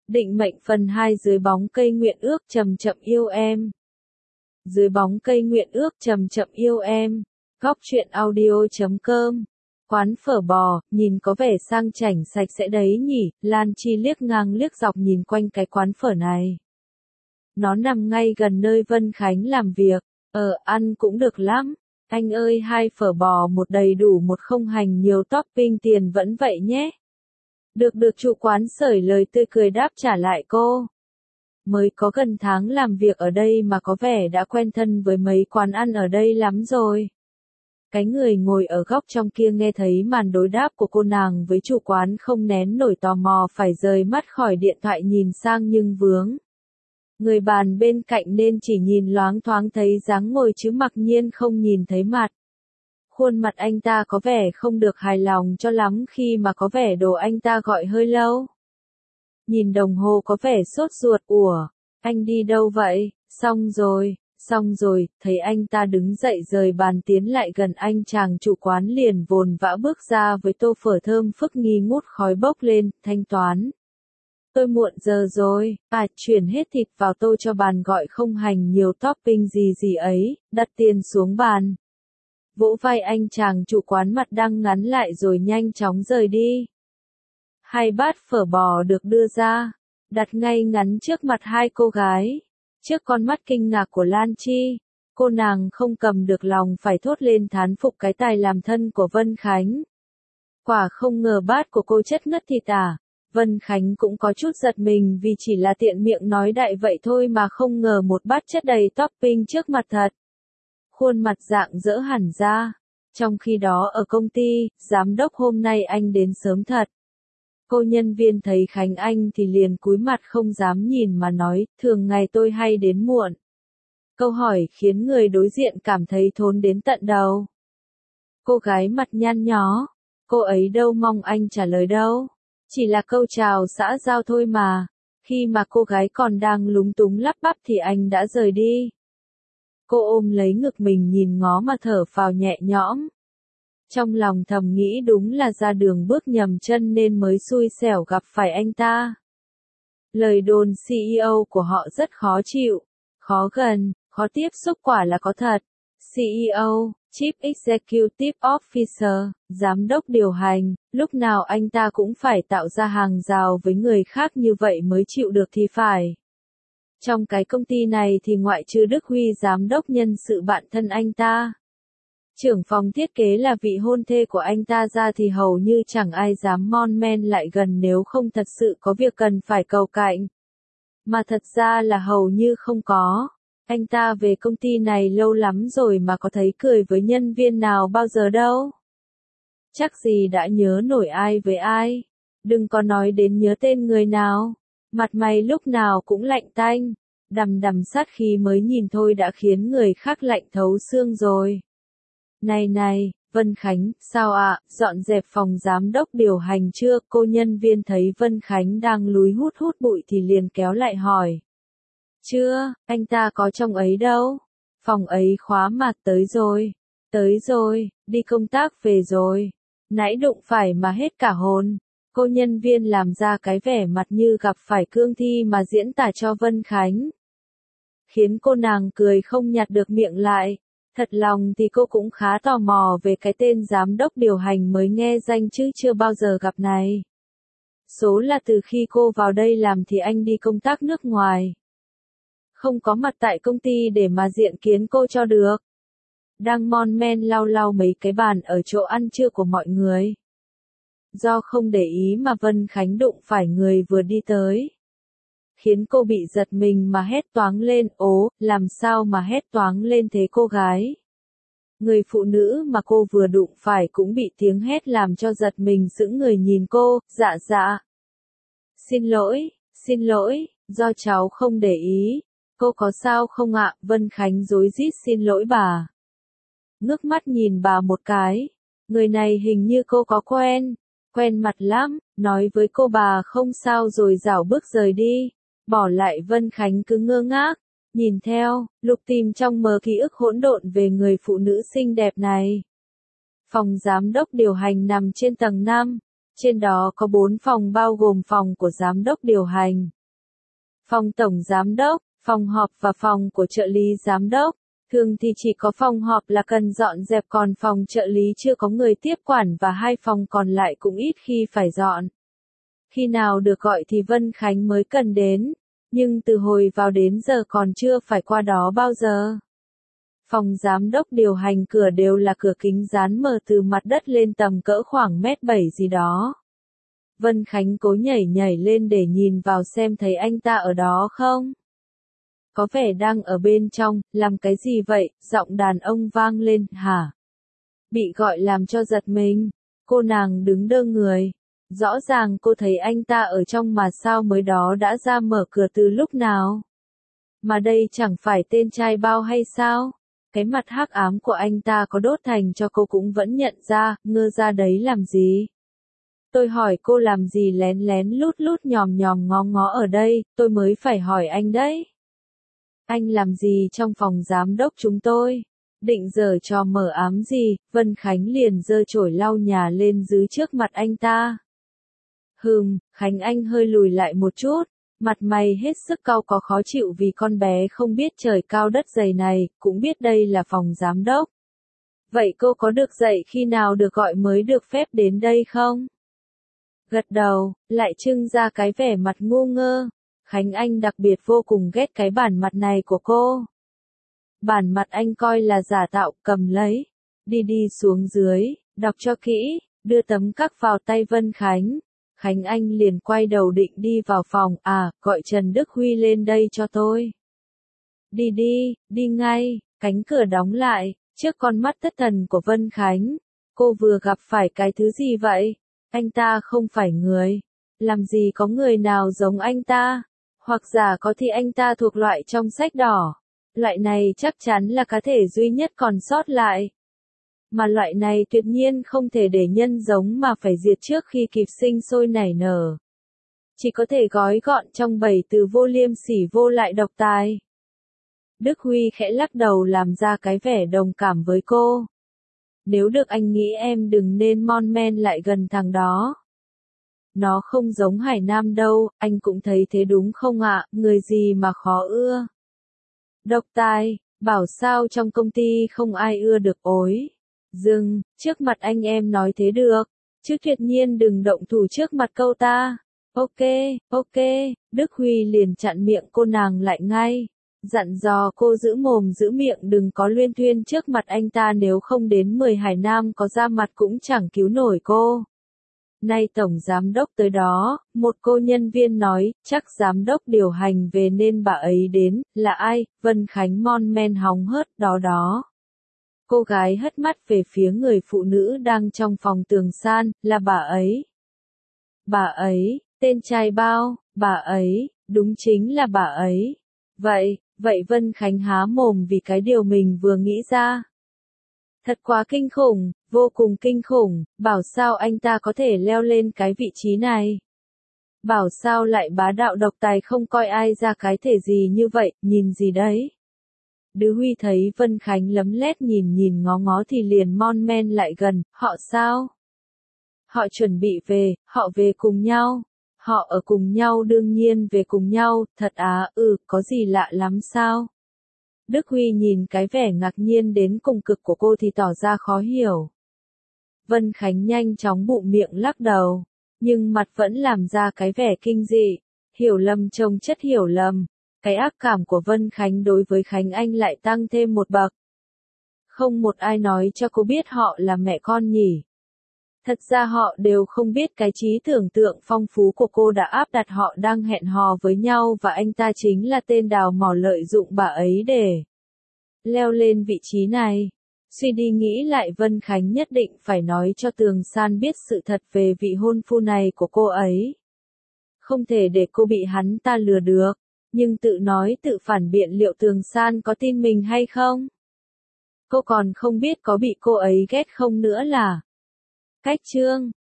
Định mệnh phần 2 dưới bóng cây nguyện ước chậm chậm yêu em. Dưới bóng cây nguyện ước chậm chậm yêu em. Góc truyện audio.com. Quán phở bò, nhìn có vẻ sang chảnh sạch sẽ đấy nhỉ, Lan Chi liếc ngang liếc dọc nhìn quanh cái quán phở này. Nó nằm ngay gần nơi Vân Khánh làm việc, ăn cũng được lắm. Anh ơi 2 phở bò một đầy đủ một không hành nhiều topping tiền vẫn vậy nhé. Được chủ quán sởi lời tươi cười đáp trả lại cô. Mới có gần tháng làm việc ở đây mà có vẻ đã quen thân với mấy quán ăn ở đây lắm rồi. Cái người ngồi ở góc trong kia nghe thấy màn đối đáp của cô nàng với chủ quán không nén nổi tò mò phải rời mắt khỏi điện thoại nhìn sang nhưng vướng. Người bàn bên cạnh nên chỉ nhìn loáng thoáng thấy dáng ngồi chứ mặc nhiên không nhìn thấy mặt. Khuôn mặt anh ta có vẻ không được hài lòng cho lắm khi mà có vẻ đồ anh ta gọi hơi lâu. Nhìn đồng hồ có vẻ sốt ruột, anh đi đâu vậy? Xong rồi, thấy anh ta đứng dậy rời bàn tiến lại gần anh chàng chủ quán liền vồn vã bước ra với tô phở thơm phức nghi ngút khói bốc lên, thanh toán. Tôi muộn giờ rồi, chuyển hết thịt vào tô cho bàn gọi không hành nhiều topping gì ấy, đặt tiền xuống bàn. Vỗ vai anh chàng chủ quán mặt đang ngắn lại rồi nhanh chóng rời đi. 2 bát phở bò được đưa ra, đặt ngay ngắn trước mặt 2 cô gái. Trước con mắt kinh ngạc của Lan Chi, cô nàng không cầm được lòng phải thốt lên thán phục cái tài làm thân của Vân Khánh. Quả không ngờ bát của cô chất ngất thịt à. Vân Khánh cũng có chút giật mình vì chỉ là tiện miệng nói đại vậy thôi mà không ngờ một bát chất đầy topping trước mặt thật. Khuôn mặt rạng rỡ hẳn ra. Trong khi đó ở công ty, giám đốc hôm nay anh đến sớm thật. Cô nhân viên thấy Khánh Anh thì liền cúi mặt không dám nhìn mà nói, thường ngày tôi hay đến muộn. Câu hỏi khiến người đối diện cảm thấy thốn đến tận đầu. Cô gái mặt nhăn nhó, cô ấy đâu mong anh trả lời đâu. Chỉ là câu chào xã giao thôi mà. Khi mà cô gái còn đang lúng túng lắp bắp thì anh đã rời đi. Cô ôm lấy ngực mình nhìn ngó mà thở phào nhẹ nhõm. Trong lòng thầm nghĩ đúng là ra đường bước nhầm chân nên mới xui xẻo gặp phải anh ta. Lời đồn CEO của họ rất khó chịu, khó gần, khó tiếp xúc quả là có thật. CEO, Chief Executive Officer, giám đốc điều hành, lúc nào anh ta cũng phải tạo ra hàng rào với người khác như vậy mới chịu được thì phải. Trong cái công ty này thì ngoại trừ Đức Huy giám đốc nhân sự bạn thân anh ta. Trưởng phòng thiết kế là vị hôn thê của anh ta ra thì hầu như chẳng ai dám mon men lại gần nếu không thật sự có việc cần phải cầu cạnh. Mà thật ra là hầu như không có. Anh ta về công ty này lâu lắm rồi mà có thấy cười với nhân viên nào bao giờ đâu. Chắc gì đã nhớ nổi ai với ai. Đừng có nói đến nhớ tên người nào. Mặt mày lúc nào cũng lạnh tanh. Đằm sát khí mới nhìn thôi đã khiến người khác lạnh thấu xương rồi. Này, Vân Khánh, sao ạ, dọn dẹp phòng giám đốc điều hành chưa? Cô nhân viên thấy Vân Khánh đang lúi hút bụi thì liền kéo lại hỏi. Chưa, anh ta có trong ấy đâu. Phòng ấy khóa mà tới rồi, đi công tác về rồi. Nãy đụng phải mà hết cả hồn. Cô nhân viên làm ra cái vẻ mặt như gặp phải cương thi mà diễn tả cho Vân Khánh. Khiến cô nàng cười không nhặt được miệng lại. Thật lòng thì cô cũng khá tò mò về cái tên giám đốc điều hành mới nghe danh chứ chưa bao giờ gặp này. Số là từ khi cô vào đây làm thì anh đi công tác nước ngoài. Không có mặt tại công ty để mà diện kiến cô cho được. Đang mon men lau mấy cái bàn ở chỗ ăn trưa của mọi người. Do không để ý mà Vân Khánh đụng phải người vừa đi tới. Khiến cô bị giật mình mà hét toáng lên, làm sao mà hét toáng lên thế cô gái. Người phụ nữ mà cô vừa đụng phải cũng bị tiếng hét làm cho giật mình sững người nhìn cô, dạ. Xin lỗi, do cháu không để ý. Cô có sao không ạ? Vân Khánh rối rít xin lỗi bà. Ngước mắt nhìn bà một cái. Người này hình như cô có quen mặt lắm, nói với cô bà không sao rồi rảo bước rời đi. Bỏ lại Vân Khánh cứ ngơ ngác, nhìn theo, lục tìm trong mớ ký ức hỗn độn về người phụ nữ xinh đẹp này. Phòng giám đốc điều hành nằm trên tầng 5, trên đó có 4 phòng bao gồm phòng của giám đốc điều hành, Phòng tổng giám đốc, phòng họp và phòng của trợ lý giám đốc. Thường thì chỉ có phòng họp là cần dọn dẹp, còn phòng trợ lý chưa có người tiếp quản và 2 phòng còn lại cũng ít khi phải dọn. Khi nào được gọi thì Vân Khánh mới cần đến, nhưng từ hồi vào đến giờ còn chưa phải qua đó bao giờ. Phòng giám đốc điều hành cửa đều là cửa kính dán mở từ mặt đất lên tầm cỡ khoảng 1m7 gì đó. Vân Khánh cố nhảy lên để nhìn vào xem thấy anh ta ở đó không. Có vẻ đang ở bên trong, làm cái gì vậy, giọng đàn ông vang lên, hả? Bị gọi làm cho giật mình, cô nàng đứng đơ người. Rõ ràng cô thấy anh ta ở trong mà sao mới đó đã ra mở cửa từ lúc nào? Mà đây chẳng phải tên trai bao hay sao? Cái mặt hắc ám của anh ta có đốt thành cho cô cũng vẫn nhận ra, ngơ ra đấy làm gì? Tôi hỏi cô làm gì lén lén lút lút nhòm nhòm ngó ngó ở đây, tôi mới phải hỏi anh đấy. Anh làm gì trong phòng giám đốc chúng tôi? Định giở trò mờ ám gì? Vân Khánh liền giơ chổi lau nhà lên giữ trước mặt anh ta. Khánh Anh hơi lùi lại một chút, mặt mày hết sức cau có khó chịu vì con bé không biết trời cao đất dày này, cũng biết đây là phòng giám đốc. Vậy cô có được dạy khi nào được gọi mới được phép đến đây không? Gật đầu, lại trưng ra cái vẻ mặt ngu ngơ. Khánh Anh đặc biệt vô cùng ghét cái bản mặt này của cô. Bản mặt anh coi là giả tạo, cầm lấy. Đi xuống dưới, đọc cho kỹ, đưa tấm cắc vào tay Vân Khánh. Khánh Anh liền quay đầu định đi vào phòng, gọi Trần Đức Huy lên đây cho tôi. Đi ngay, cánh cửa đóng lại, trước con mắt thất thần của Vân Khánh. Cô vừa gặp phải cái thứ gì vậy? Anh ta không phải người. Làm gì có người nào giống anh ta? Hoặc giả có thì anh ta thuộc loại trong sách đỏ. Loại này chắc chắn là cá thể duy nhất còn sót lại. Mà loại này tuyệt nhiên không thể để nhân giống mà phải diệt trước khi kịp sinh sôi nảy nở. Chỉ có thể gói gọn trong 7 từ vô liêm sỉ vô lại độc tài. Đức Huy khẽ lắc đầu làm ra cái vẻ đồng cảm với cô. Nếu được anh nghĩ em đừng nên mon men lại gần thằng đó. Nó không giống Hải Nam đâu, anh cũng thấy thế đúng không ạ, người gì mà khó ưa. Độc tài, bảo sao trong công ty không ai ưa được ối. Dừng, trước mặt anh em nói thế được, chứ tuyệt nhiên đừng động thủ trước mặt câu ta. Ok, Đức Huy liền chặn miệng cô nàng lại ngay. Dặn dò cô giữ mồm giữ miệng đừng có luyên thuyên trước mặt anh ta, nếu không đến 10 Hải Nam có ra mặt cũng chẳng cứu nổi cô. Nay tổng giám đốc tới đó, một cô nhân viên nói, chắc giám đốc điều hành về nên bà ấy đến, là ai? Vân Khánh mon men hóng hớt, đó. Cô gái hất mắt về phía người phụ nữ đang trong phòng tường san, là bà ấy. Bà ấy, tên trai bao, bà ấy, đúng chính là bà ấy. Vậy Vân Khánh há mồm vì cái điều mình vừa nghĩ ra. Thật quá kinh khủng, vô cùng kinh khủng, bảo sao anh ta có thể leo lên cái vị trí này. Bảo sao lại bá đạo độc tài không coi ai ra cái thể gì như vậy, nhìn gì đấy. Đức Huy thấy Vân Khánh lấm lét nhìn ngó ngó thì liền mon men lại gần, họ sao? Họ chuẩn bị về, họ về cùng nhau. Họ ở cùng nhau đương nhiên về cùng nhau, thật có gì lạ lắm sao? Đức Huy nhìn cái vẻ ngạc nhiên đến cùng cực của cô thì tỏ ra khó hiểu. Vân Khánh nhanh chóng bụm miệng lắc đầu, nhưng mặt vẫn làm ra cái vẻ kinh dị, hiểu lầm chồng chất hiểu lầm. Cái ác cảm của Vân Khánh đối với Khánh Anh lại tăng thêm một bậc. Không một ai nói cho cô biết họ là mẹ con nhỉ. Thật ra họ đều không biết cái trí tưởng tượng phong phú của cô đã áp đặt họ đang hẹn hò với nhau và anh ta chính là tên đào mỏ lợi dụng bà ấy để leo lên vị trí này. Suy đi nghĩ lại Vân Khánh nhất định phải nói cho Tường San biết sự thật về vị hôn phu này của cô ấy. Không thể để cô bị hắn ta lừa được, nhưng tự nói tự phản biện liệu Tường San có tin mình hay không? Cô còn không biết có bị cô ấy ghét không nữa là. Cách chương